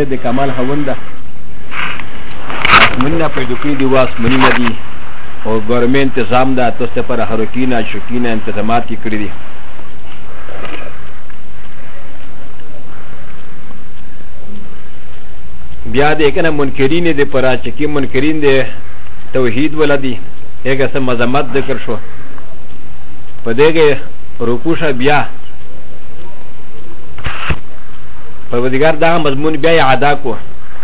توحید د کمال هونده مننا پیدا کړی دی واس منی ندی او ګورنمنت نظام دا تاسو پر هروکینا شکینا انتظامات کړی دي بیا د کنه منکرین دي پر چې منکرین دي توحید ولدي هغه سم مذمت ذکر شو په دغه رکوع بیا پروردگار دا مضمون بیا ادا کو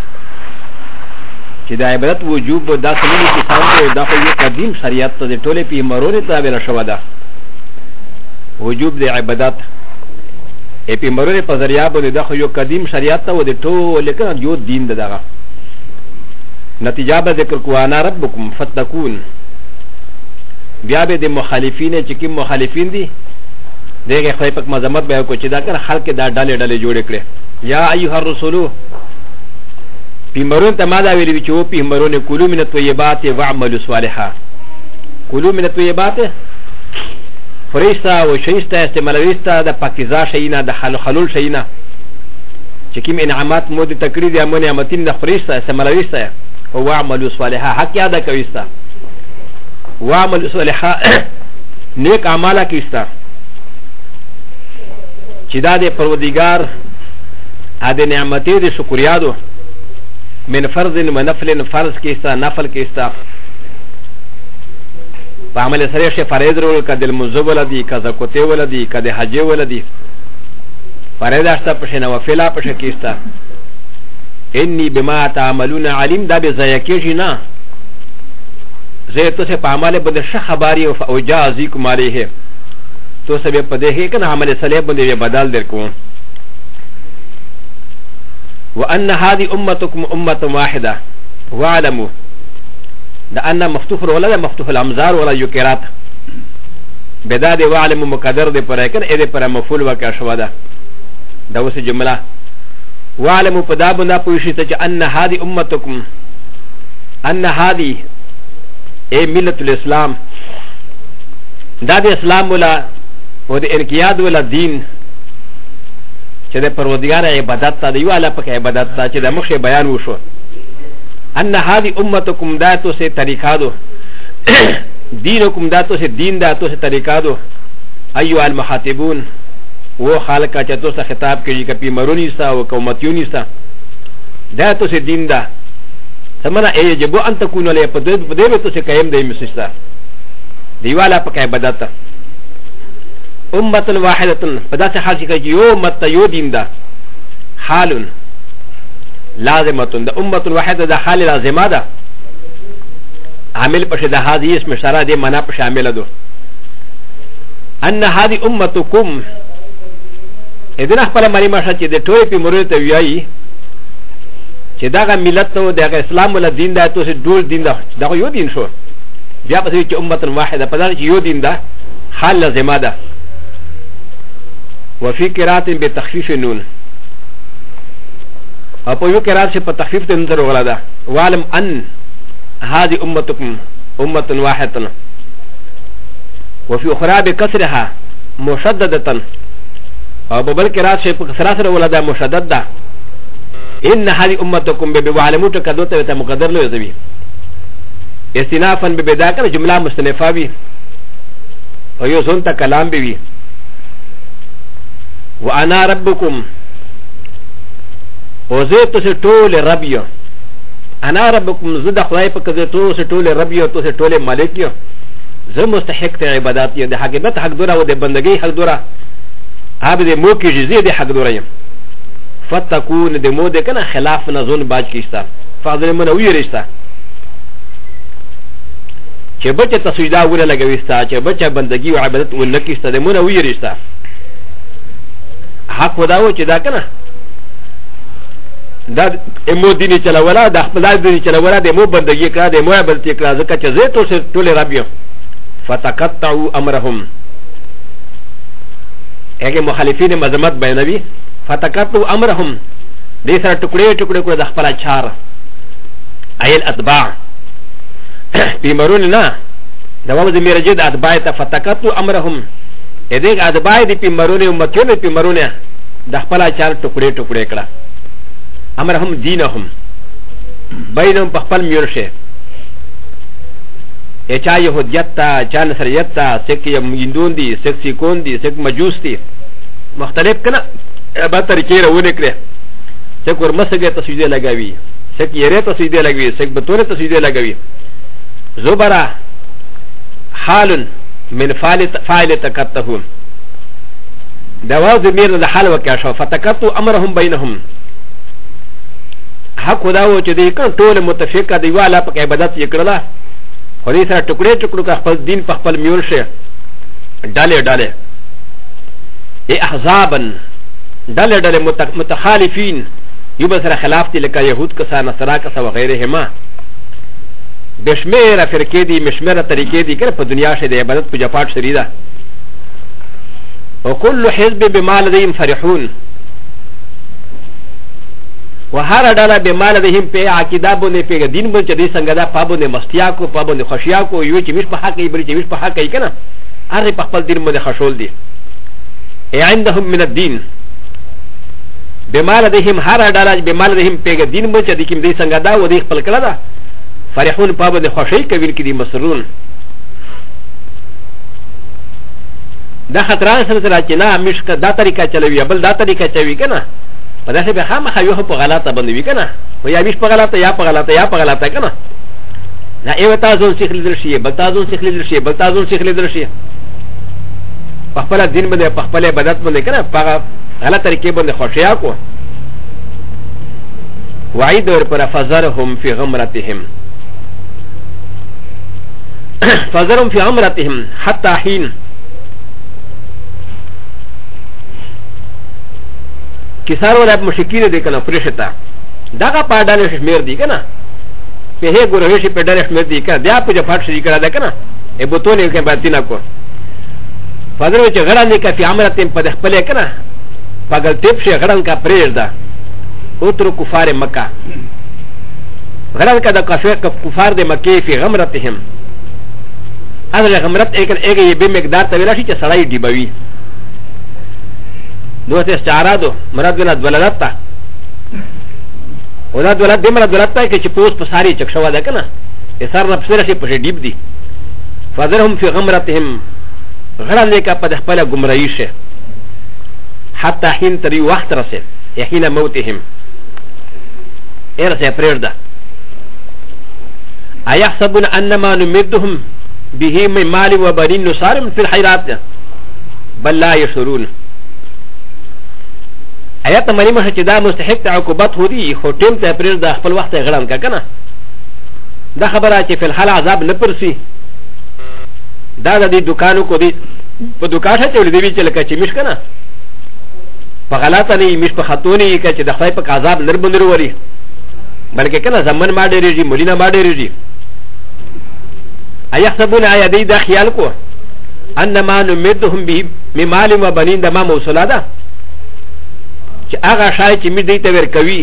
چې د عبادت وجوب دا سمونی کتاب دی دا خو یو قدیم شریعت ته د ټوله پیغمبرونو ته ویل شوی ده وجوب د عبادت پیغمبرونو په ذریعہ باندې دا خو یو قدیم شریعت ته و د ټوله کنه یو دین ده دغه نتیجه به ذکر کو انا ربکم فتقون بیا به د مخالفین چې کوم مخالفین دي دغه خدای پاک مذمت به کو چې دا کنه خلک دا ډلې جوړ کړي یا ایها الرسول پیغمبرون ته ما دا ویلي چې او پیغمبرون کلوا من الطیبات واعملوا صالحا کلوا من الطیبات فرشتہ او شیسته استعمالويسته د پاکیزه شینا د حلال شینا چې کوم انعامات مو د تقریر یا مو نعمتین د فرشتہ استعمالويسته او واعملوا صالحا حق یاد کويسته واعملوا صالحا نیک اعمال کیسته چې دا د پروردگار ا د نعمتې د شکریادو من فرض و نفل فرض کیستا نفل کیستا په عمل سره شي فرض ورو کده المنذ ولدي کذا کوته ولدي کده حج ولدي فرض است په شنه وفلا په کیستا انی بما تعملون علیم دا به زیکه جنا زه ته په عمل بده ش خبري او جازیکم علیه تو سبب په دې کې کنه عمل صالح باندې بدل درکو وأن هذه أمتكم أمة واحدة واعلموا لأن مفتوح ولا مفتوح الأمزار ولا يكرات بداد واعلموا مقدر دي پر اكن اده پر مفعول وكاشوادا دوس جملة واعلموا پدابنا پوشیت أن هذه أمتكم أن هذه اي ملة الإسلام داد إسلام ولا ود انقياد ولا دين چې د پروردګار عبادت ته دی والا پکې عبادت ته چې د مخه بیان وشو ان هذه امتکم داتو سے طریقہ دو دینکم داتو سے دین داتو سے طریقہ دو ایو المخاطبون وہ خالق کا چتو سے خطاب کړي کپی مرونی سا او قومتیونی سا داتو سے دین دا سمنا یجب ان تكون له پدې تو سے قائم دی مسستا دی والا پکې عبادت ته امة واحدة فدا سے حال شکر یو مت یو دین دا حال لازمة دا امة واحدة دا حال لازمة دا عامل پش دا هذه اسم اشارة دے منا پش عامل دو ان هذه امتكم ادنا خپل مری ماشا چې د ټوی په مرید ته ویایي چې دا ملت ته د اسلام ول دین دا ته ډول دین دا یو دین شو بیا په چې امة واحدة پدا چې یو دین دا حال لازمة دا وفي قراءة بتخفيف النون أو يو قراءة بتخفيف النون وغلدا وعلم أن هذه أمتكم أمة واحدة وفي أخرى بكسرها مشددة أو ببل قراءة بكسرها وغلدا مشددة إن هذه أمتكم بوعلموت كدوتا وتمقدر له يزوي استنافا ببداية جملة مستنفة بي ويوزون كلام بي وانا ربكم وزيت ستول ربيو انا ربكم زد خدای په کده تو ستول ربيو تو ستول مالکيو زه مستحق ته عبادت یې د حقیقت حق دورا او د بندګۍ حق دورا هغه د مو کې جزيه د حق دورا یم فتكون د مو د کنه خلاف نزون باج کیستا فاضل من وی رښتا چې بچ تسویدا ولا لګويستا چې بچ بندګۍ او عبادت ولکیستا د مو نه وی رښتا حق وداو چې دا کنه دا امو دیني چلولا د خپل دیني چلولا د مو بندګي کړه د مو عبادت کړه ځکه چې زه تو سره ټول ربيو فتقطعوا امرهم هغه مخالفین مذمت بیانوي فتقطعوا امرهم دې سره ټوکړې ټوکړې د خپل چار ایل اتباع بیمارون نه دا وځي میرجد اتباع ته فتقطعوا امرهم ا دې اتباع دې بیمارونه امتونه بیمارونه د خپل چار ټوکړې ټوکړې کړه امرهم دينهم بينهم بخبل ميرشه اچا يهوديت تا چا نصريت تا سك يندون دي سك سيكون دي سك مجوس دي مختلف كنا با طريقه رونه کړه سك ورمسګه تسجيده لگاوي سك يره تسجيده لگاوي سك بتونه تسجيده لگاوي زبرا حال من فاعل تكتهم دواز مير الحال وكاشف فتكتوا امرهم بينهم حق داو چې دې کړه ټول متفقه دی والا په عبادت یې کړله خو دې سره ټکړې ټکړو کا خپل دین په خپل میول شه ډالې ډالې ای احزابا ډالې ډالې متخالفین یو بل سره خلاف دي لکه يهود کسا نصارا کسا وغیرهما بشمیره فرقې دي مشمیره طریقې دي کړه په دنیا شه د عبادت په جپاټ شریدا وكل حزب بما لديهم فرحون وهر ډله بما لديهم په عقیده باندې په دین باندې دې څنګه دا پابونه مستیا کو پابونه خوشیا کو یو چې مش په حق یې بل چې مش په حق یې کنه هر په خپل دین باندې خشول دي عندهم من الدين بما لديهم هر ډله بما لديهم په دین باندې دې کوم دې څنګه دا و دې خپل کړه دا فرحون پابونه خوشی کوي کې دي مسرون دا خطران سره چې نه مش دا طریقه چلوي بل دا طریقه چوي کنه په داسې به خامخا یو په غلطه باندې وي که نه و یا ویش په غلطه یا په غلطه یا په غلطه که نه دا یو تازون سیخ لیدل شي بل تازون سیخ لیدل شي بل تازون سیخ لیدل شي په خپله دین باندې په خپل عبادت باندې که نه په هغه غلط طریقې باندې خوشیا کو وعید ورپره فذرهم فی غمرتهم فذرهم فی غمرتهم حتی حین کسار ولا مشکین دي کنه پرشتا داغه پاډاله شمیر دي کنه په هي ګورې شي پاډاله شمیر دي کنه بیا په جفات شي کړه ده کنه ای بوتونه کې باندې کو فادر چې غړان دي کفي عمرتين په خپل کنه پاګل ټیپ شي غړان کا پرېر ده اوتر کفار مکه غړان کا د کفار د مکه په غمرتهم هغه غمرت ایک به مقدار ته ویل شي چې سړی ډیبوي نو ته استعراض مراد ولادت ولادت ولادت ولادت دې مراد ولادت کې چې پوس په ساري چک شو ده کنه اسار نه پسره شي په ډیب دي فذرهم فی غمرتهم غړل لیکه په خپل گمراهی شه حتی حين تری وخت رسه حين موتهم ارسه پرېرده ايحسبون انما نمدهم به من مال وبنين نصارم في الحيرات بل لا يشعرون آیات مانی مشه چې دا مستحق عقوبت هو دي خو ټیم ته پرېږ د خپل وخت غړان کا کنه دا خبره چې په الحال عذاب نه پرسي دا د دې دکانو کو دي په دکان ته ولې دی چې لکه چې مش کنه په غلطه نه مش په خطونه کې چې د خدای په عذاب نر بندر وري بلکې کنه زمن ما ډېرېږي مولینه ما ډېرېږي ايحسبون ايدي دا خیال کو انما نمدهم به مال وبنين دما موصله ده چې هغه شای چې مې دوی ته ورکوي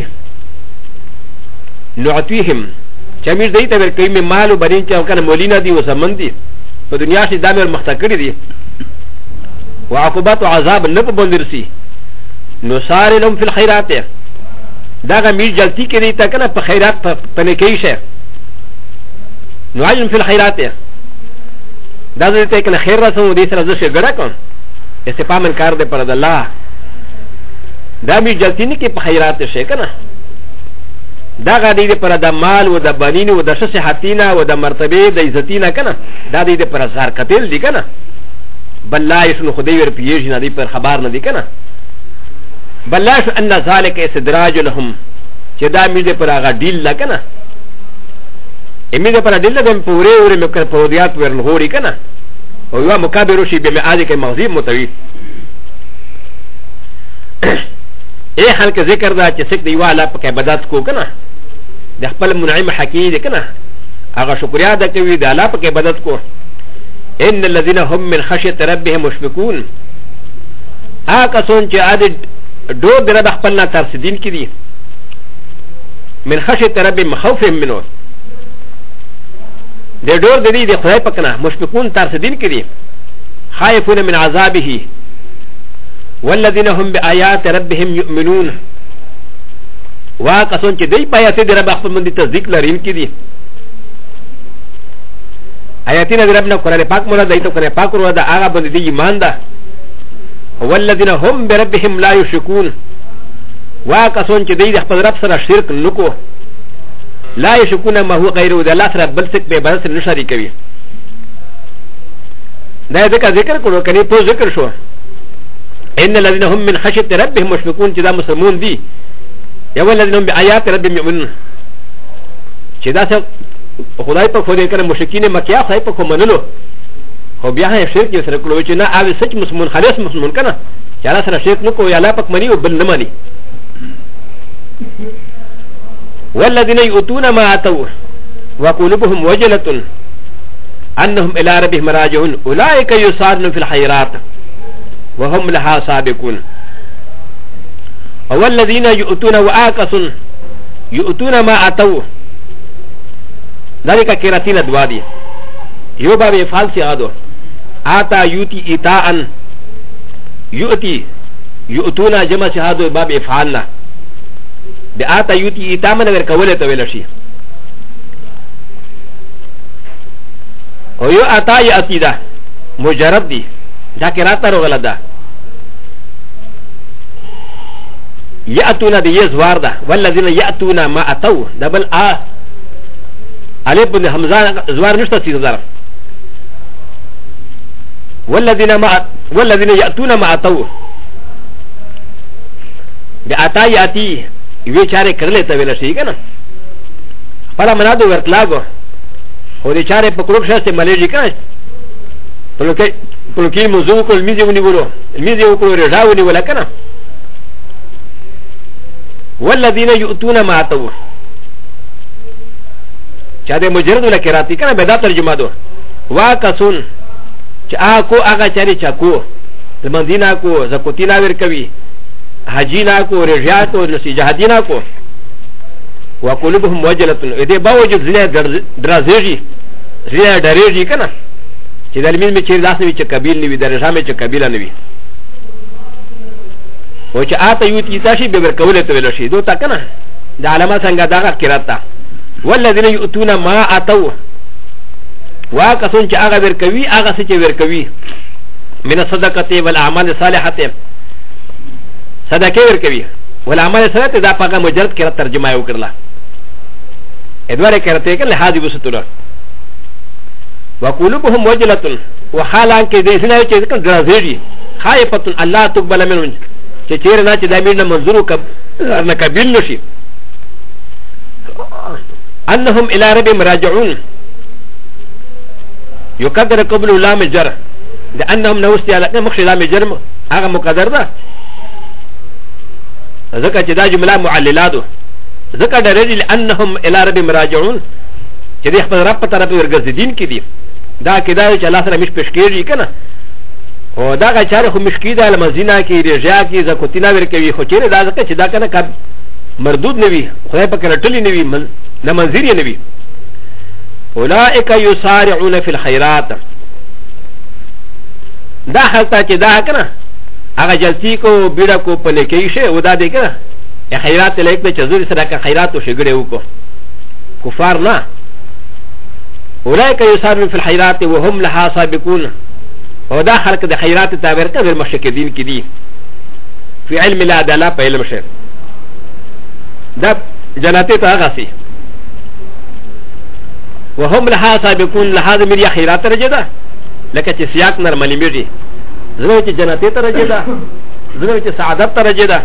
نعطيهم چې مې دوی ته ورکوي مې مال او برین چې کنه مولینه دي او زمن دي په دنیا کې دا مې مختکړي دي وعقوبات عذاب نه په بندرسي نصار لهم في الخيرات دا غمیر جلتی کې دي ته کنه په خیرات په نکي شه نعلم في الخيرات دا دې ته کنه خیر رسو دې سره زشه ګړه کوم استفامن کار دې پر الله دا مې جلتی نه کې په خیرات شه کنه دا غادي دې پر د مال او د بنین او د صحتینا او د مرتبه د عزتینا کنه دا دې پر زار قتل دي کنه بل لا يسن خدای ور پیږي نه دې پر خبر نه دي کنه بل لا ان ذلك استدراج لهم چې دا مې دې پر هغه ډیل لا کنه امي دې پر ډیل دې پورې اورې مې کړ پودیات ورنغوري کنه او یو مکابر شي به مې اځي کې مغزي متوي اے حال کې ذکر دا چې څوک دی والا په عبادت کو کنه د خپل منعم حقیقي دی کنه هغه شکریا ده کوي د الله په عبادت کو ان الذين هم من خشيه ربهم مشفقون هغه څون چې عادت ډور د رب خپل نه ترسدين کړي من خشيه ربهم خوفهم منه د ډور د دې د خدای په کنه مشفقون ترسدين کړي خائفون من عذابه والذين هم بآيات ربهم يؤمنون واقصون چې دی په آیات د رب خپل باندې تصدیق لرین کې دي آیاتونه د رب نه قرآن پاک مراد دی ته قرآن پاک مراد هغه باندې دی ایمان ده والذین هم بربهم لا یشرکون واقصون چې دی د خپل رب سره شرک نکو لا یشرکون ما هو غیر د الله سره بل څه په عبادت سره نشری کوي دا ذکر کړو کني په ذکر شو ان الذين هم من خشيه ربهم مشفقون چې دا مسلمون دي یا ولذین هم بآیات ربهم یؤمنون چې دا څه خدای په خو دې کنه مشرکین مکه خدای په کوم منلو خو بیا هغه شرک یې سره کړو چې نه اوی سچ مسلمان خالص مسلمان کنه چې الله سره شرک نکو یا الله پاک منی او بل نه منی والذين يؤتون ما اتوا وقلوبهم وجلة انهم الى ربهم راجعون اولئك يسارون في الخيرات وهم لها سابقون والذين يؤتون واقصون يؤتون ما اتوا ذلك كراتين ادوادي يوبا بفعل سيادو آتا يؤتي إتاء يؤتي يؤتون جمع سيادو باب افعالنا بآتا يؤتي إتاء من غير كولة تويلشي ويو آتا يأتي دا مجرد دي دا كراتا رغلا دا يأتون دي يزوار دا والذين يأتون ما أتوا دا بل عليب بن حمزان زوار نشتا سيد ظرف والذين يأتون ما أتوا بأتا يأتي يوي چاره کرلے تویل شئی کنا پلا منادو ورطلاگو او دی چاره پکروک شاسته ملیجی کنا پلوکی موضوع کو المیزی ونی ولو المیزی وکلو رجا ونی ولا کنا والذين يؤتون ما أتوا چا ده مجرد ولا کراتی کنه بدا ترجمه دو واقصون چا کو اگا چاری چاکو المندینا کو زکوتینا ور کوي حجینا کو رجا کو نسی جهادینا کو وقلوبهم وجلتون اده باوجود زله درازیږي زله ډریږي کنه چې د علمین می چیر لاس وی چې قبیل نیوی درجه می چې قبیله نیوی او چې اته یو تی تاسو به ورکول ته ویل شي دوه تا کنه د علامه څنګه دا قرات والذين يؤتون ما اتوا واقصون چې هغه ورکوي هغه څه چې ورکوي من الصدقه والاعمال الصالحه صدقه ورکوي والاعمال الصالحه دا پاګه مجرد کړه ترجمه یو کړله ادواره کرتے کہ لحاظ بسطولا وقلوبهم وجلة وحالان کے دیسنا چیز کن درازیجی خائفتن اللہ تقبل منون چه چیرنا چه دامیر نمنظرو نکبیل نشی انهم الى رب مراجعون يقدر قبل لام الجر لانهم نوستي على مخشي لام الجر هذا مقدر ده ذكر جدا جمله معللاتو ذكر درجه لانهم الى رب مراجعون جدي خپل رب طرف ورګزدين کی دي دا کدا چې الله سره مش پښکیږي کنه او دا غچاره خو مشکیده المزینا کی رجا کی زکوتینا ورکوي خو چیرې دا ځکه چې دا کنه کب مردود نوي خدای په کړټلی نوي نه منځري نوي اولئک یسارعون فی الخيرات دا حالت چې دا کنه هغه جلتی کو بیڑا کو پنیکی شه او دا دی کنه خیرات لیک به چزور سره که خیرات او شګړې وکړو کفار نه اولئک یسارعون فی الخيرات وهم لها سابقون او دا خلق د خیرات تعبیر کوي مشکدین کی دي فی علم العداله په علم شه دا جناتی ته هغه سي وهم لها سابقون لها د مری خیرات رجدا لکه چې سیاق نرملی میږي زنه چې جناتی ته رجدا زنه چې سعادت ته رجدا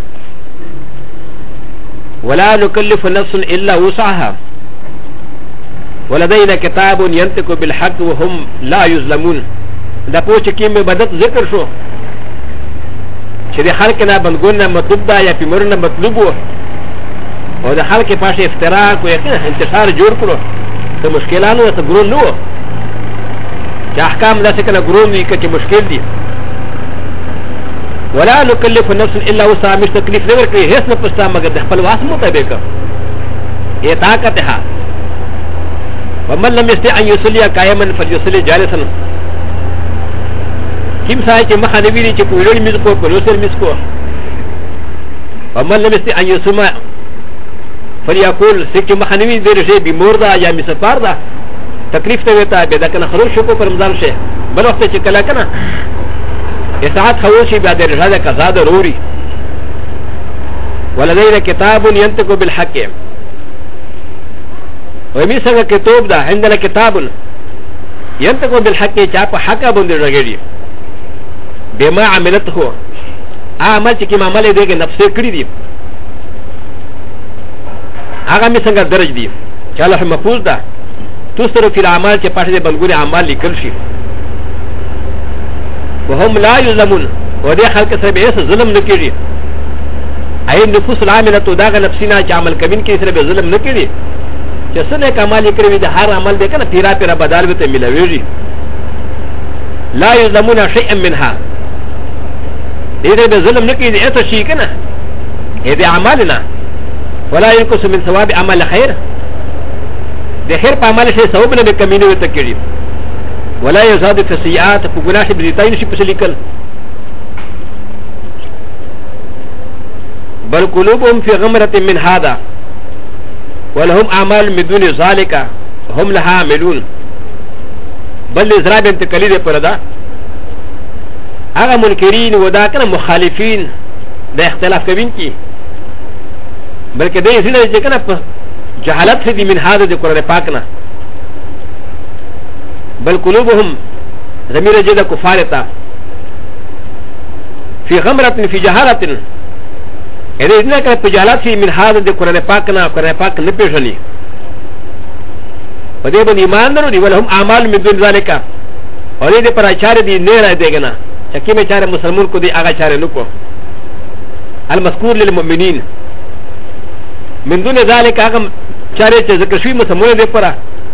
ولا نكلف نفس الا وسعها ولدينا كتاب ينطق بالحق وهم لا يظلمون دا پوچ کې مې بدت ذکر شو چې د خلک نه بندګونه مطلوب ده یا پیمرونه مطلوب وو او د خلک پاشه افتراء کو یقینا انتشار جوړ کړو ته مشکلانو ته ګرون نو چې احکام داسې کنه ګرون وي چې مشکل دي ولا نكلف نفس الا وسعها مش تکلیف نه ورکړي هیڅ نه پستا مگر د خپل واس مطابق یې طاقتها ومن لم يستطع ان يصلي قائما فليصلي جالسا كم ساعه مخا نبيري چې په ویل میز کو په لوسر میز کو ومن لم يستطع ان يصوم فليقول سيكي مخانوي دير شيء بمور دا يا مسفار دا تكليف تويتا بدا كان خروج شكو پر رمضان شيء بل وقت چكلا كنا اساعت خروج شيء بعد رجال كذا ضروري ولدينا كتاب ينطق بالحق ومي سنگ كتاب دا عندنا كتاب ينطق بالحق چاپ حق بند رگڑی بما عملته عمل چې کوم عمل دی نفسه کړی دی هغه می څنګه درج دی چې الله محفوظ ده تسر فی الاعمال چې پاتې د بلګوري اعمال لیکل شي وهم لا یظلمون و دې خلک سره به هیڅ ظلم نه کیږي اي نفوس العامله تو داغه نفسینا چې عمل کوي کې سره به ظلم نه کیږي چې څنګه کمال کړی دی هر عمل دې کنه پیرا پیرا بدل به ته ملويږي لا یظلمون شيئا منها دې به ظلم نه کیږي اته شي کنه دې اعمالنا ولا ينقص من ثواب عمل خير د خیر په عمل شي ثواب نه کمی نه وته کړي ولا يزاد في السيئات په ګناه به دې شي په لیکل بل قلوبهم في غمرة من هذا ولهم اعمال من دون ذلك هم لها عاملون بل ازراب انتقالي دي پر دا هغه منکرین و دا کنه مخالفین د اختلاف کوین کی بلکې دې سړي چې کنه په جهالت دي من هذا د قران پاک نه بل قلوبهم ضمیر جدا کفارتا في غمرة في جهالة اذا نه کنه په جهالت من هذا د قران پاک نه قران پاک نه پیژني په دې باندې ایمان لري ولهم اعمال من دون ذلك اور دې پر اچار دي نه را دیګنا چکه مې چاره مسلمان کو دي هغه چاره نکو المذكور للمؤمنين من دون ذلك هغه چاره چې ذکر شوی مسلمان دې پر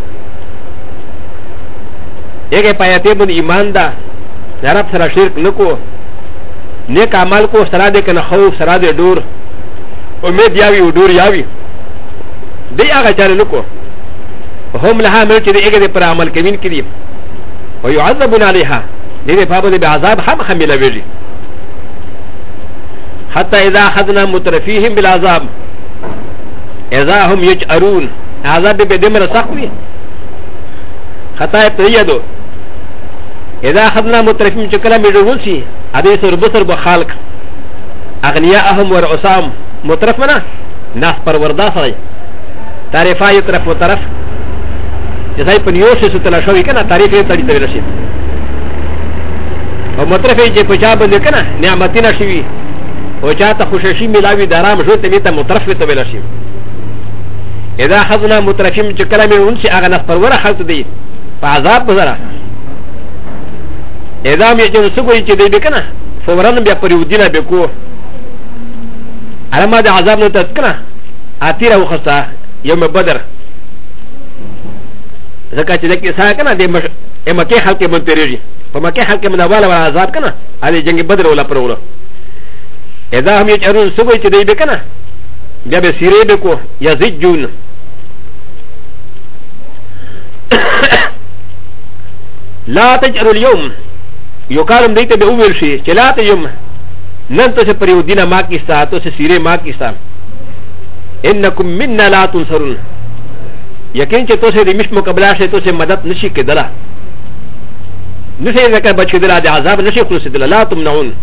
هغه پایته باندې ایمان دا رب سره شرک نکو نیک عمل کو سره دې کنه خوف سره دې ډور امید یاوي او ډور یاوي دې هغه چاره نکو هم لها ملک دې هغه پر عمل کوین کړي او يعذبون عليها دې په باب بعذاب هم حمله ویلي حتى اذا اخذنا مترفيهم بالعذاب اذا هم يجأرون عذاب بدمر سخوي خطا تريدو اذا اخذنا مترفيهم شكلا مدروسي هذه سر بصر بخالق اغنياءهم ورؤسام مترفنا ناس پروردا سره تعرفا يطرف وطرف جسای پنیوش ستلا شوی کنه تعریف یې تړي تړي راشي او مطرف یې چې په چا باندې کنه نعمتونه شي او چاته خوششي ملاوي درام شو ته میته مطرف ته ویل شي اذا حزنا مترفیم چې کلمه ونشي هغه نس پروره خلط دی په عذاب بزره اذا مې چې سګوي چې دی به کنه فورن بیا پریودینه به کو علامه د عذاب نه تذکره اتیره وخصه یوم بدر ځکه چې دغه څه کنه د مکه خلک منتریږي په مکه خلک منواله ولا عذاب کنه علي جنگ بدر ولا پرولو اذا هم يجرون سوي چې دی به کنه بیا به سیره به کو یزجون لا تجروا اليوم يقالم دیته به ویل شي چې لا تيوم نن ته پر یو دینه ما کیستا ته سیره ما کیستا انکم منا لا تنصرون یقین چې تاسو د مش مقابله شئ تاسو مدد نشي کېدلا نشي ذکر بچ کېدلا د عذاب نشي خلاص کېدلا لا تمنعون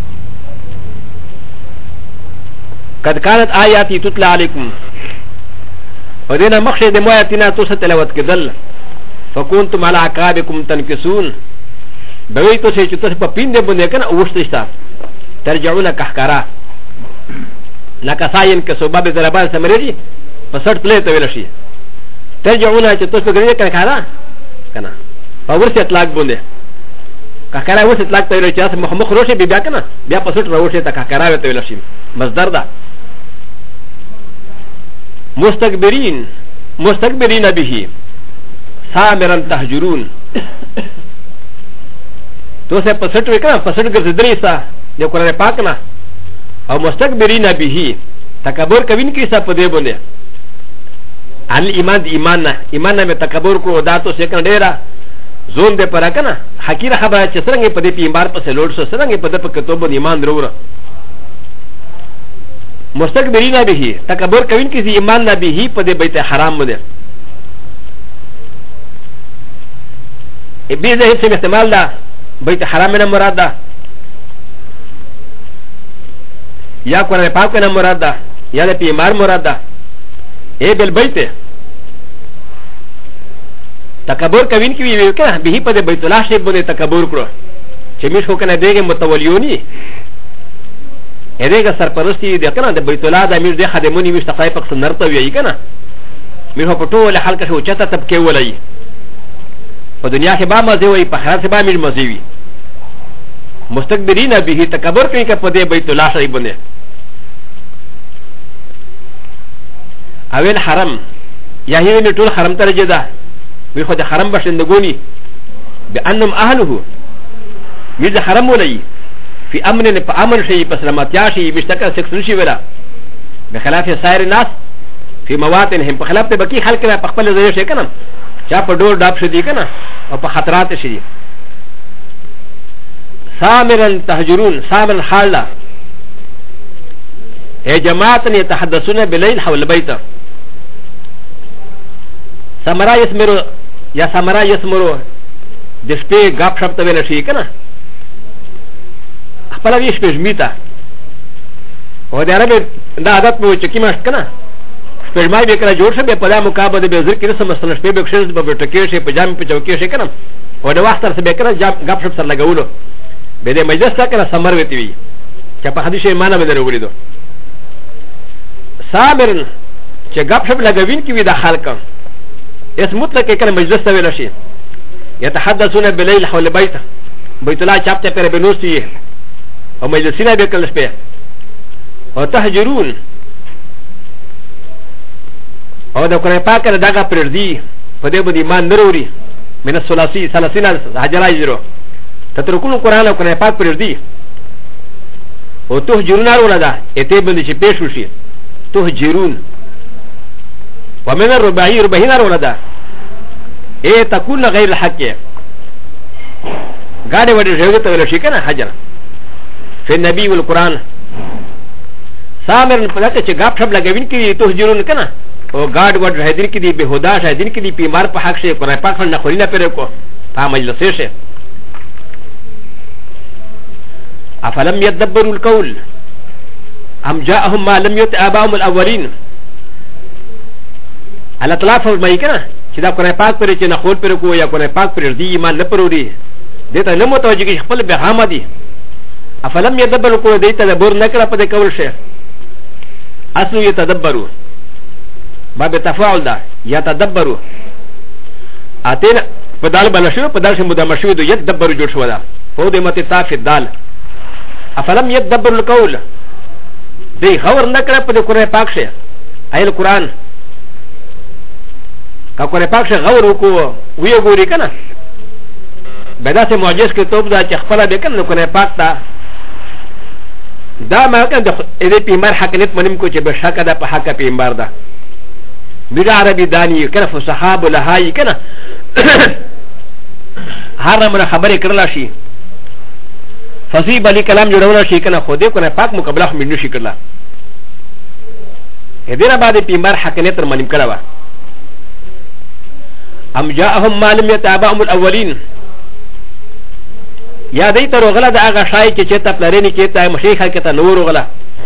قد كانت آياتي تتلى عليكم ودينا مخشى دمواتنا تاسو تلاوت کېدل فكنتم على عقابكم تنكسون بوي تاسو چې تاسو په پیند باندې کنه اوښتشتا ترجعون كحكرا لك ساين كسباب ضربان سمريجي فسرت پلي ته ویل شي ترجعون چې تاسو ګرځي کنه خارا کنه په ورسه اطلاق باندې کاکرا ورسه اطلاق ته ویل چې مخ روشه بیا کنه بیا په سټ روشه ته کاکرا ته ویل شي مصدر ده مستكبرين به سامرا تهجرون توسه په سټ وکړه په سټ ګرځېدلی سا د قرآن پاک نه او مستكبرين به تکبر کوین کی سا په دې باندې ان ایمان دی ایمان نه تکبر کو داتو سکن ډیرا زون دې پر کنه حقیقت خبره چې څنګه په دې پیمبار په سلوړ سره څنګه په دې په کتاب ایمان وروړه مستكبرين به تكبر كوين كي ايمان به پد بيت حرام مده ابي ذهب سے احتمال دا بيت حرام من مراد دا یا قرآن پاک من مراد دا یا دا پیمار مراد دا اے بالبيت تكبر كوين كي ويكا به پد بيت الله شي بده تكبر کرو چمیش ہو کنا دیگه متولیونی ادهګه سرپرستی د کنه د بیت الله د امیر د خدمونی وشت خای پک سنرته وی کنه میرو په ټوله حلقه شو چته طبقه ولای په دنیا کې با مزه وي په آخرت با میر مزه وي مستكبرین به تکبر کوي که په دې بیت الله شي باندې اول حرم یا هی ټول حرم ته رجدا وی خو د حرم بشندګونی بانهم اهله میر د حرم ولای في امن فامن شيء بسلامتيا شيء مشتكى سكسل شيء ولا بخلاف سائر الناس في مواطنهم بخلاف بقي خلق لا بخبل زي شيء كنا شاف دور داب شدي كنا او بخطرات شيء سامرا تهجرون سامرا حالا يا جماعه يتحدثون بالليل حول البيت سمرا يسمرو يا سمرا يسمرو دشبي غاب شپ ته شيء كنا خپل ویش پېژمیتا او د عربي دا عادت مو چې کیماش کنه پېژمای به کړه جوړ شي په دا مقابله به ذکر کې سم مسله شپې به کښې به ټکې شي په جام په چوکې شي کنه او د وخت سره به کړه غاب شپ سره لګولو به د مجلس سره کنه سمر وتی وي چې په حدیث معنا به درو ولیدو صابرن چې غاب شپ لګوین کې وي د خلک اس مطلق کنه مجلس ته ویل شي يتحدثون بالليل حول البيت بيت الله چاپته پر بنوستي او مجلسنا بكل شبه او تهجرون او دا قرآن پاک دا داغا پردی فده بود ایمان نروري من الثلاثي ثلاثين هجرا يجرو تتركون القرآن او قرآن پاک پردی او تهجرون ارولا دا اتي بندي چه پیش وشي تهجرون ومن الرباعي رباعين ارولا دا اي تكون غير الحق غاده وده جوگت ولا شي کنه حجر في النبي والقرآن سامر پدته چې غاب شپ لګوین کې تهجرون کنه او گاډ وډ هدین کې دی بهودا هدین کې دی بیمار په حق شي قرآن پاک نه خورینه پره کو په مجلس شي افلم يدبروا القول ام جاءهم ما لم يؤت آباؤهم الاولين على اطلاف فرمایي کنه چې دا قرآن پاک پرې چې نه خور پره کو یا قرآن پاک پرې دی ایمان نه پروري دته نه متوجه کې خپل به حامدي افلم يدبروا القول دې تدبر نه کړه په دې کول شي اصل يتدبروا باب تفاعل ده يتدبروا اتينا بدال بنشو بدال شي مدمشو دو يتدبروا جوړ شو ده فو دې مت تاف الدال افلم يدبروا القول دې خبر نه کړه په قرآن پاک شي اي القرآن کا قرآن پاک شي غور وکړو وی ګوري کنه بدا سے معجز کې توپ دا چې خپل به کنه قرآن پاک تا دا ما کنه دې پیمار حقیقت منم کو چې به شک ده په حق پیمار ده بلا عربي داني کنه فصحاب لهای کنه هر من خبره کړلا شي فصیب علی کلام جوړول شي کنه خو دې کنه پاک مقابله هم نشي کړلا دې نه بعد پیمار حقیقت منم کړوا ام جاءهم ما لم يتابعهم الاولين یا دې تر غلا د هغه شای چې چته پلرینی کې ته مشیخه کې ته نور غلا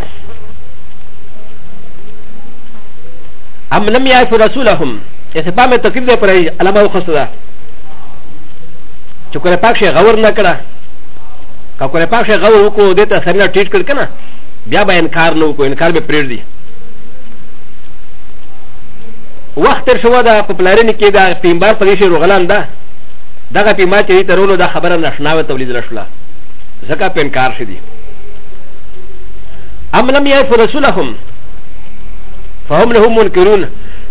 ام لم يعرف رسولهم اسبام تقریر دې پر علامه خصدا چې کله پاک شي غور نه کړه کا کله پاک شي غور وکړو دې ته سره ټیټ کړ کنه بیا به انکار نه وکړو انکار به پرېږ دي وخت تر شو دا په پلرینی کې دا پیمبار پرې شي رغلان ده دغه پیما چې ترولو دا خبره نشناوه تولید رسوله زکه په انکار شدي ام لم يعرف رسولهم فهم لهم منكرون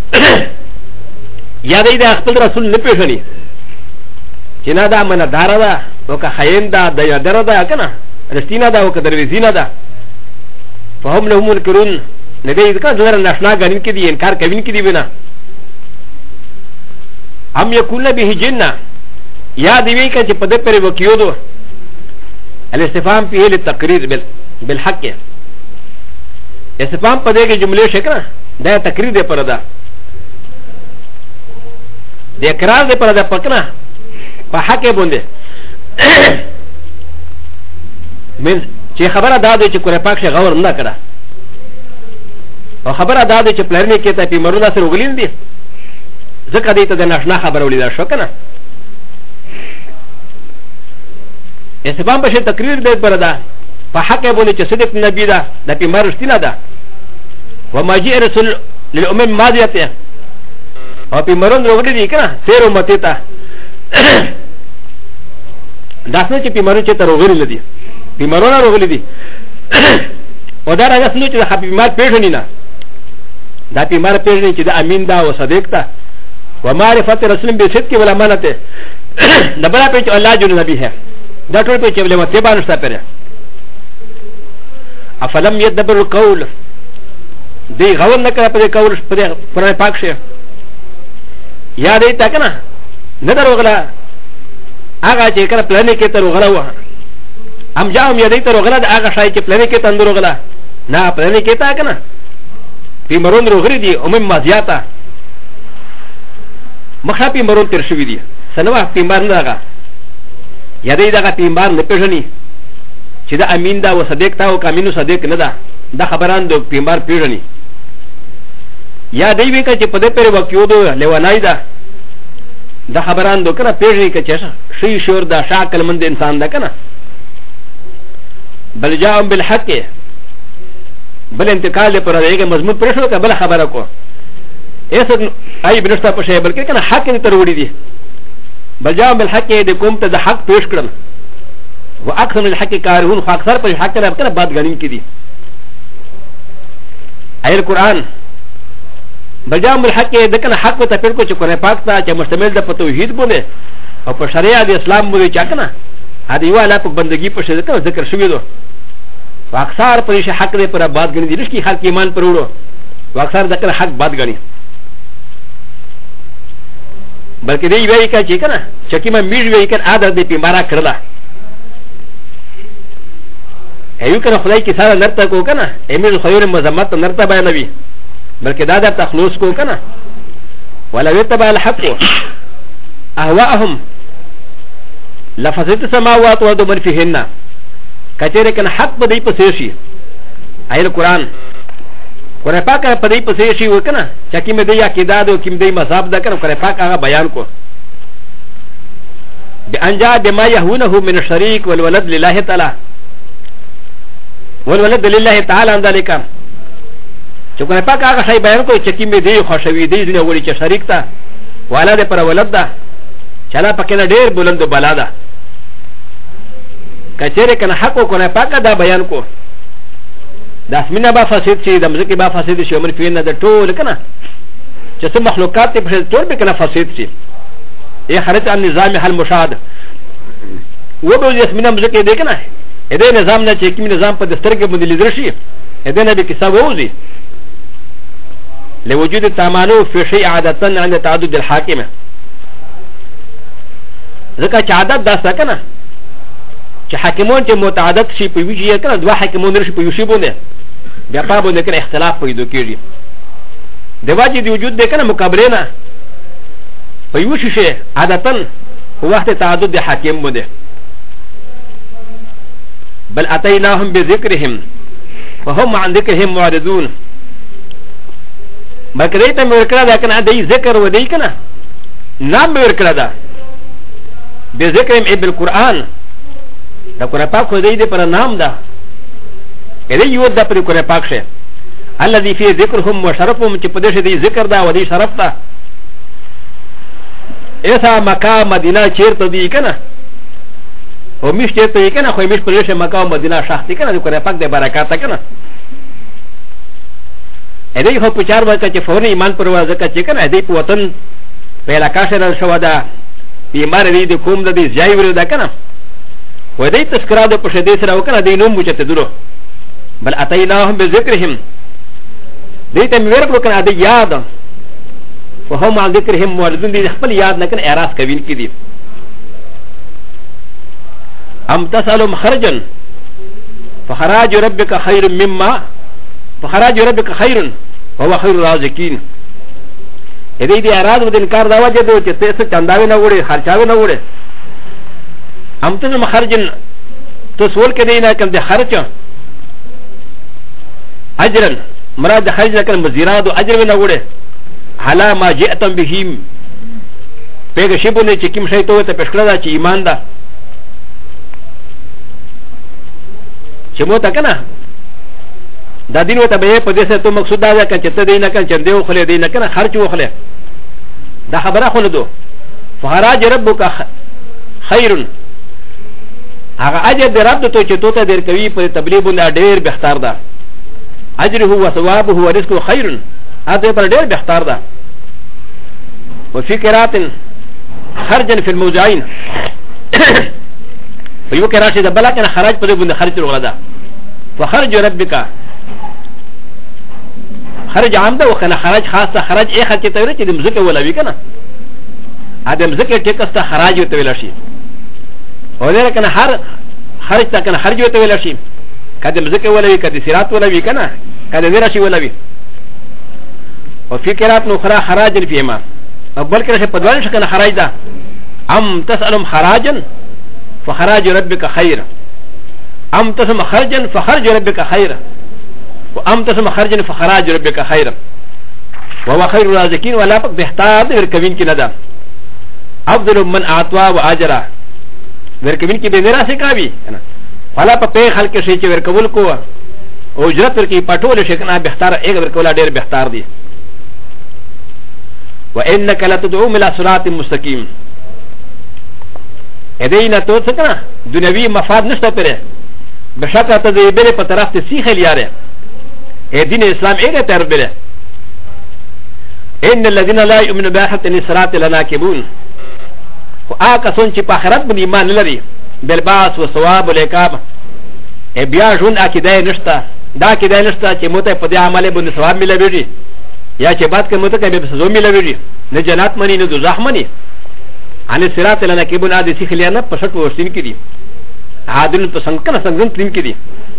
یا دې د خپل رسول نه پیژني چې نه دا من دار ده او که خاين ده د یادره ده کنه رښتینه ده او که درویزینه ده فهم لهم منكرون نه دې ځکه ځره نشنا غنین کې دي انکار کوي کې دي بنا ام يكون به جنہ یا دیوی که چه پده پر وکیو دو الاستفام پیه لتقریر بالحق اسفام په دې کې جملې شکره دا تقریر دی پر دا د اقرار دی پر دا پکنه په حق باندې من چې خبره دا دی چې قرآن پاک شه غور نه کړه او خبره دا دی چې پلرنی کې ته پیمرونه سره وګلین دي ځکه دې ته د ناشنا خبره ولیدا شو کنه اسبام په تقریر دی پر دا په حق باندې چې صدق نبی دا د پیمر رښتینه ده وما جاء رسول للامم ماضيه او پیمرون وګړي دي کنه تیر امته ته داسنه چې پیمرون چې تر وګړي لدی پیمرونه وګړي دي او دا راځي چې د حبیب مال پیژنې نه دا پیمار پیژنې چې د امین دا او صدیق ته ومعرفت رسول به صدق ولا امانته د بلا په چې الله جل نبی ہے دا ټول په چې ولې مته باندې شته پره افلم يدبر القول دی غور نه کړه په قول پر پاک شه یا دې تا کنه نه دروغله هغه چې کړه پلان کې تر غلا و ام جام یې دې تر غلا هغه شای چې پلان کې تندر غلا نه پلان کې تا کنه پیمرون روغری دي عموم مازیاتا مخه پیمرون تر شوی دي سنوا پیمار نه هغه یا دې دغه پیمار نه پېژني چې دا امین دا و صدیق تا او کامینو صدیق نه ده دا خبران دو پیمار پېژني یا دې وی چې په دې پر وکیو دو لیوانای دا دا خبران دو کنه پېژني چې شي شور دا شاکل مند انسان ده کنه بل جاء بالحق بل انتقال پر دغه مضمون پر شو بل خبره کو ایس ای بنشتا په شی بلکې کنه حق ته تر وړي دي بل جاء بالحق دې کوم ته د حق پیش کړل واكثر من الحق كارهون فاكثر پر حق نه کنه باد غنیم کی دي ای القران بل جاء بالحق دې کنه حق ته پر کو چې قرآن پاک ته چې مشتمل د توحید باندې او په شریعت اسلام باندې چا کنه ا دې والا په بندگی په شی کنه ذکر شوی دو واکثر پریش حق دې پر باد غنی دي رشتي حق ایمان پر وړو واکثر ذکر حق باد غنی بلکې دې وی کا چې کنه چکی ما میږ وی کنه عادت دې پیمارا کړلا ایو کنه خدای کی سره نرته کو کنه ایمه خیر مذمت نرته بیانوي بلکې دا د تخلص کو کنه ولا يتبع الحق اهواهم لفظت السماوات والارض من فيهن کچره کنه حق په دې پسې شي ایل قران قرآن پاک په دې پسې شي وکنه چې کیم دې عقیده او کیم دې مذهب دا کنه قرآن پاک هغه بیان کو بانجا بما يهونه من الشريك والولد لله تعالی والولد لله تعالی ان ذلك چې قرآن پاک هغه شی بیان کو چې کیم دې خوشوي دې نه وړي چې شریک تا والا دې پر ولد دا چلا پکې نه ډېر بلند بلا ده کچره کنه حق کو نه پاک دا بیان کو د اسمنه با فاسد شي د مزکی با فاسد شي عمر فين د ټول کنه چې څه مخلوقات په ټول به کنه فاسد شي ای خرج عن نظام حل مشاهد و به اسمنه مزکی دی کنه اې نظام نه چې کوم نظام په دستر کې باندې لیدل شي اې نه به کیسه ووزي لوجود التعامل في شيء عاده عند تعدد الحاكم ځکه چې عادت دا کنه چې حاکمون چې متعدد شي په ویږي کنه دوه حاکمون نشي په یوشي باندې بیا په باندې کنه اختلاف پیدا کیږي د واجب دی وجود ده کنه مقابله نه په یوشي شي عادتن په وخت تعدد د حاکم باندې بل اتیناهم بذکرهم وهم عن ذکرهم معرضون بلکې دې ته ورکړه ده کنه دې ذکر و دې کنه نام ورکړه ده بذکرهم ابن القرآن دا قرآن پاک خو دې پر نام ده دې یو د پر قرآن پاک شه الذي فيه ذکرهم وشرفهم چې په دې دې ذکر ده او دې شرف ده ایسا مکه مدینه چیرته دی کنه او مش چیرته کنه خو مش پرې شه مکه مدینه شخصي کنه د قرآن پاک د برکات کنه دې خو په چار وکړه چې فوري ایمان پر ورځکه چې کنه دې په وطن په علاقې سره شو ده بیمار دې د کوم د دې ځای ور ده کنه و دې تذکرہ د پښې دې سره وکړه دې نوم مچته درو بل اتیناهم بذکرهم دې ته مې ورکړو کنه دې یاد وهم عن ذکرهم معرضون دې خپل یاد نه کنه اعراض کوي کې دي ام تسالم خرجا فخراج ربك خير مما فخراج ربك خير وهو خير الرازقين هذه دي اراد ودين كار دا وجه دو چې ته چنداوي نه وړي خرچاوي نه وړي هم ته مخرجن تو سوال کې دی نه کوم د خرچ اجرن مراد خرج لكن مزيراد اجر نه وړي حالا ما جئتم بهم پیغه شی بونه چې کوم شی ته ته پښکړه دا چې ایمان ده چې مو تا کنه دا دین وته به په دې سره ته مقصود دا ده چې ته دینه کنه چې دیو خله دینه کنه خرچ وخله دا خبره خو نه دو فخراج ربک خیر هغه اجر د رب ته چې توته در کوي په تبلیغ باندې ډیر بهتر ده اجره و ثوابه و رزقه خیر هذا پر ډیر بهتر ده وفي قرات خرجا في الموضعين فيو قرات ده بلا کنه خراج په دې باندې خرچ وغلا فخرج ربک خرج عام ده وکنه خراج خاصه خراج ايه خلک ته ورته د مزکه ولوي کنه ادم مزکه ټیکسته خراج ته ویل شي او نه کنه هر خرج ته کنه خرج ته ویل شي کده مزکه ولوي کده سیرات ولوي کنه کده نه راشي ولوي او في قرات نو خرا خراج فيما بل كده بدوان شكل خراج ده ام تسألهم خراجا فخراج ربك خير ام تسم خرجا فخرج ربك خير وام تسم خرجا فخراج ربك خير وهو خير الرازقين ولا فق بيحتاج وركبين كده ده افضل من اعطوا واجرا وركبين كي بنرا سكابي ولا فق خلق شيء چې ورکول کو او اجرت ورکی پټول شي کنه بهتر ایک ورکولا ډیر بهتر دي وانك لا تدعو الى صراط مستقيم ادينا تو سكنا دنيوي مفاد نشته پره بشکه ته دې بره په طرف ته سیخ لیاره دین اسلام ایګه تر بره ان الذين لا يؤمنون باخره الصراط لناكبون واكسون چې په آخرت باندې ایمان لري بالباس وثواب العقاب بیا ژوند عقیده نشته دا عقیده نشته چې موته په دې عمل باندې ثواب ملوي یا چې بات کوي مته کوي به سزا ملوي نه جنات منی نه دوزخ منی ان الصراط لناكبون ادي سیخ لیانه په شټ ورشین کړي عادل په څنګه کنه څنګه تلین کړي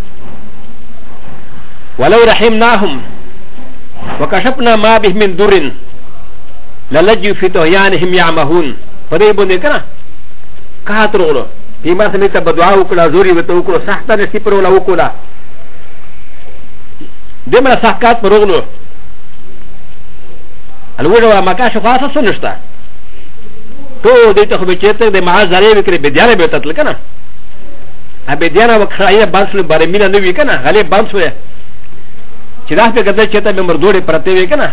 ولو رحمناهم وكشفنا ما به من ضر للجوا في طغيانهم يعمهون فدې باندې کنه کاتر ورو پیما سمې ته بدعا وکړه زوري وته وکړه سخت نشي پر ولا وکړه دمر سحقات پر وګلو الوجه ما كاش خاصه سنشتا تو دې ته خو به چیرته د معاذ زری وکړي بدیانه به تل کنه ا بدیانه وکړه بانسل برمینه نو وی کنه غلې بانسل چې دا په ګذر چته به مردوړې پرته وی کنه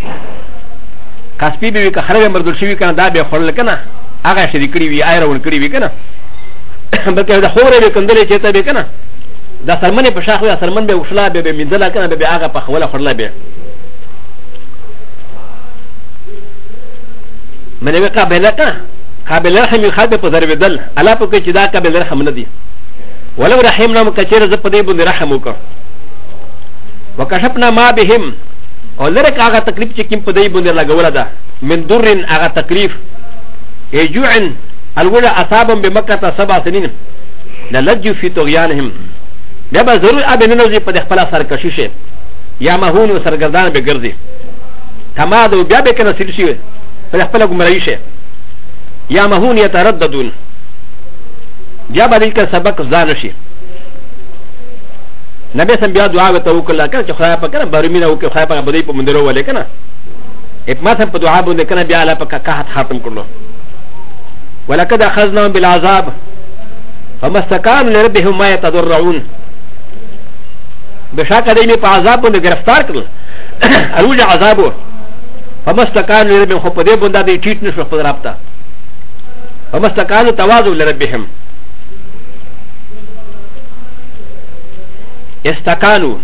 کاسپی به خره مردول شي کنه دا به خړل کنه هغه شری کړی وی ایرون کړی وی کنه بلکې دا خورې به کندلې چته به کنه دا سرمنه په شاخ وی سرمن به وشلا به منځلا کنه به هغه په خوله خړل به منه وی قابل کنه قابل رحم خاطه په ضرب دل الا په کې چې دا قابل رحم نه دی ولو رحمنا مکچره ز په دې باندې رحم وکړه وكشفنا ما بهم ولرك اغا تكليف چكيم پدای بوند لگولا دا من درن اغا تكليف يجوع الولا اصابهم بمكه 7 سنين للجوا في طغيانهم بابا ضرور ابن نوزي پد خپل سرکشیشه یا مهون و سرگردان به ګرځي کما دو بیا به کنه سلشي پد خپل ګمړایشه یا مهون يترددون بیا به لیکه سبق ځان شي نبي سم بیا دعا وته وکړه کنه چې خدای په کنه بارمینه وکړه خدای په بدی په مندرو ولې کنه اپما سم په دعا باندې کنه بیا الله په قحط ختم کړلو ولقد اخذنا بالعذاب فما استكانوا لربهم ما يتضرعون بشاک دې په عذاب باندې گرفتار کړل اروج عذاب فما استكانوا لربهم خو په دې باندې دې ټیټ نشو په رابطه فما استكانوا تواضع لربهم استكانوا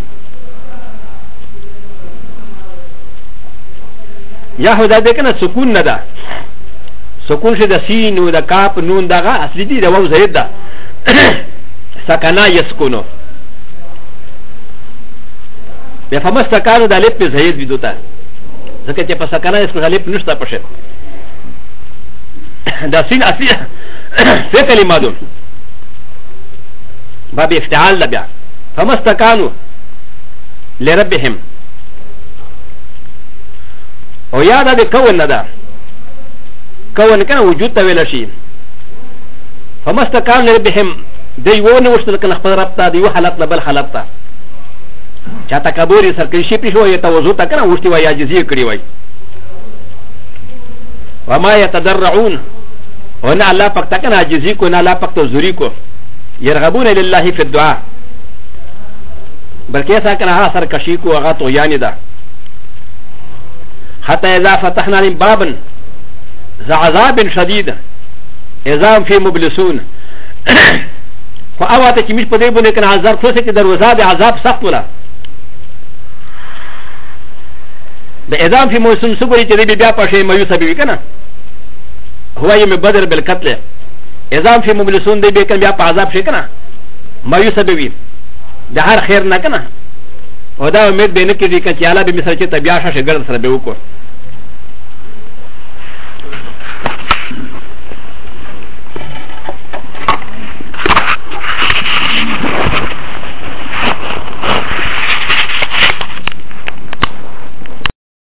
یا هدا دې کنه سکون نه ده سکون شه د سین او د کاپ نون دغه اصلي دي د واو زید ده سکنا یسکونو به فمستکانو د الف په زید وی دوته ځکه چې په سکنا یسکو الف نشته پشه د سین اصلي څه کلمه ده باب افتعال ده بیا فمستکانو لربهم او یا دا د کون نه ده کون کنه وجود ته ویل شي فمستقام لربهم دی و نه وشتل کنه خپل رب ته دی و حالت نه بل حالت ته چا تکبر سرکشي پیښ وي توضو ته کنه وشتي وای عاجزي کړی وای وما يتضرعون هنا الله پاک تکنه عاجزي کو نه الله پاک ته زوري کو يرغبون لله في الدعاء بلکې اسا کنه ها سرکشي کو هغه تو یاني ده حتى اذا فتحنا عليهم بابا ذا عذاب شديد اذا هم في مبلسون فاوات چې مش په دې باندې کنه عذاب څه چې دروازه د عذاب سخت ولا د اذا في موسم صبري چې دې بیا پښې مایوسه بي کنه هو يم بدر بالقتل اذا في مبلسون دې به کنه بیا په عذاب شي کنه مایوسه بي د هر خیر نه کنه او دا امید به نه کېږي چې الله به مثال چې تبیا شاشه ګرځ سره به وکړو